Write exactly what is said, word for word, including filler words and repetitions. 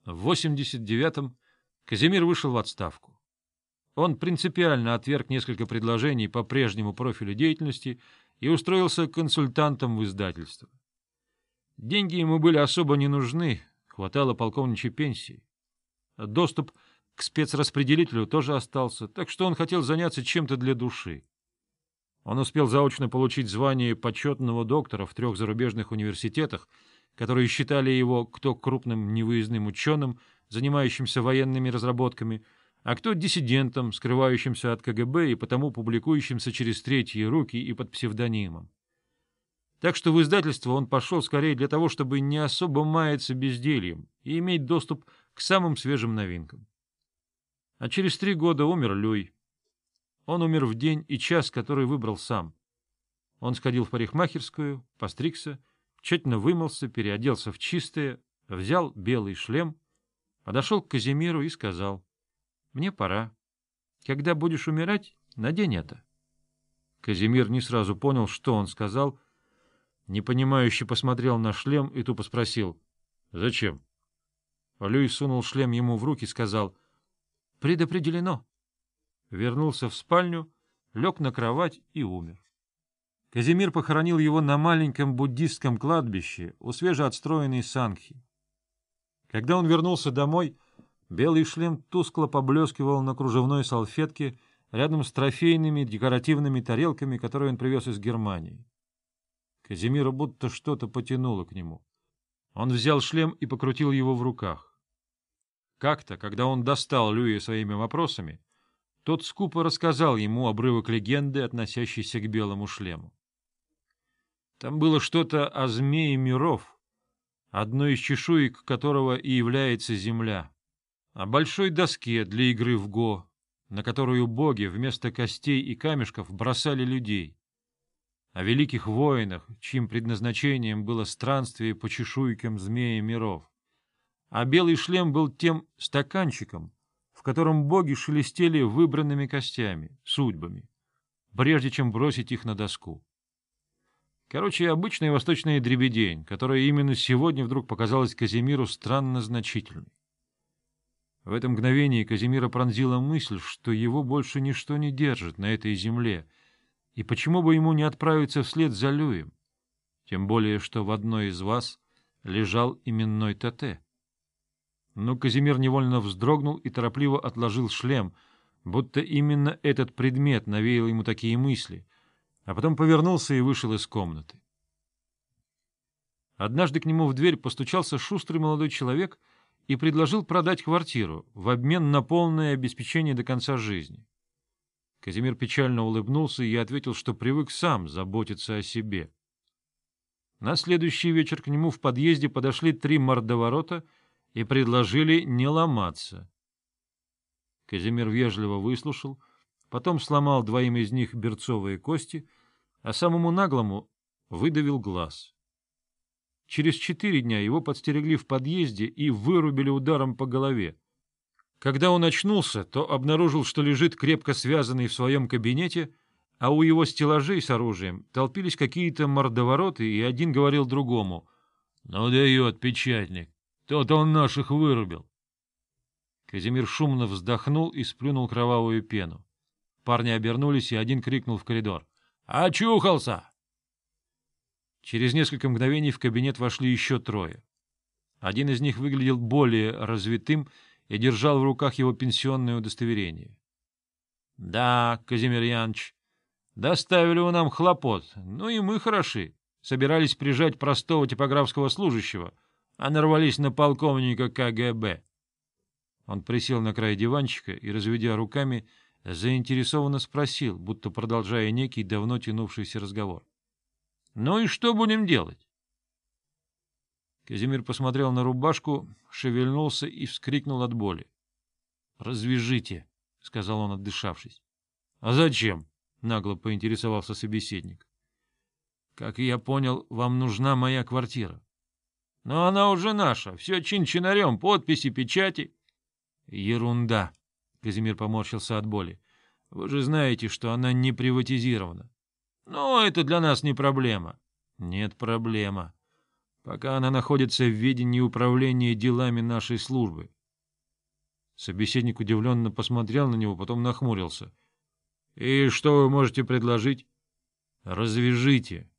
В восемьдесят девятом Казимир вышел в отставку. Он принципиально отверг несколько предложений по прежнему профилю деятельности и устроился консультантом в издательство. Деньги ему были особо не нужны, хватало полковничьей пенсии. Доступ к спецраспределителю тоже остался, так что он хотел заняться чем-то для души. Он успел заочно получить звание почетного доктора в трех зарубежных университетах, которые считали его кто крупным невыездным ученым, занимающимся военными разработками, а кто диссидентом, скрывающимся от ка гэ бэ и потому публикующимся через третьи руки и под псевдонимом. Так что в издательство он пошел скорее для того, чтобы не особо маяться бездельем и иметь доступ к самым свежим новинкам. А через три года умер Люй. Он умер в день и час, который выбрал сам. Он сходил в парикмахерскую, постригся, тщательно вымылся, переоделся в чистое, взял белый шлем, подошел к Казимиру и сказал: «Мне пора. Когда будешь умирать, надень это». Казимир не сразу понял, что он сказал, непонимающе посмотрел на шлем и тупо спросил: «Зачем?» Люй сунул шлем ему в руки и сказал: «Предопределено». Вернулся в спальню, лег на кровать и умер. Казимир похоронил его на маленьком буддистском кладбище у свежеотстроенной Сангхи. Когда он вернулся домой, белый шлем тускло поблескивал на кружевной салфетке рядом с трофейными декоративными тарелками, которые он привез из Германии. Казимира будто что-то потянуло к нему. Он взял шлем и покрутил его в руках. Как-то, когда он достал Люя своими вопросами, тот скупо рассказал ему обрывок легенды, относящейся к белому шлему. Там было что-то о змее миров, одной из чешуек которого и является земля, о большой доске для игры в го, на которую боги вместо костей и камешков бросали людей, о великих воинах, чьим предназначением было странствие по чешуйкам змея миров. А белый шлем был тем стаканчиком, в котором боги шелестели выбранными костями, судьбами, прежде чем бросить их на доску. Короче, обычная восточная дребедень, которая именно сегодня вдруг показалась Казимиру странно значительной. В это мгновение Казимира пронзила мысль, что его больше ничто не держит на этой земле, и почему бы ему не отправиться вслед за Люем, тем более, что в одной из вас лежал именной Тете. Но Казимир невольно вздрогнул и торопливо отложил шлем, будто именно этот предмет навеял ему такие мысли, а потом повернулся и вышел из комнаты. Однажды к нему в дверь постучался шустрый молодой человек и предложил продать квартиру в обмен на полное обеспечение до конца жизни. Казимир печально улыбнулся и ответил, что привык сам заботиться о себе. На следующий вечер к нему в подъезде подошли три мордоворота и предложили не ломаться. Казимир вежливо выслушал, потом сломал двоим из них берцовые кости, а самому наглому выдавил глаз. Через четыре дня его подстерегли в подъезде и вырубили ударом по голове. Когда он очнулся, то обнаружил, что лежит крепко связанный в своем кабинете, а у его стеллажей с оружием толпились какие-то мордовороты, и один говорил другому: «Ну дает печатник, тот он наших вырубил». Казимир шумно вздохнул и сплюнул кровавую пену. Парни обернулись, и один крикнул в коридор: «Очухался!» Через несколько мгновений в кабинет вошли еще трое. Один из них выглядел более развитым и держал в руках его пенсионное удостоверение. — Да, Казимир Яныч, доставили вы нам хлопот, ну и мы хороши. Собирались прижать простого типографского служащего, а нарвались на полковника ка гэ бэ. Он присел на край диванчика и, разведя руками, заинтересованно спросил, будто продолжая некий давно тянувшийся разговор: «Ну и что будем делать?» Казимир посмотрел на рубашку, шевельнулся и вскрикнул от боли. «Развяжите», — сказал он, отдышавшись. «А зачем?» — нагло поинтересовался собеседник. «Как я понял, вам нужна моя квартира». «Но она уже наша, все чин-чинарем, подписи, печати». «Ерунда», — Казимир поморщился от боли. «Вы же знаете, что она не приватизирована». «Но это для нас не проблема». «Нет, проблема. пока она находится в ведении управления делами нашей службы. Собеседник удивленно посмотрел на него, потом нахмурился. — И что вы можете предложить? — Развяжите.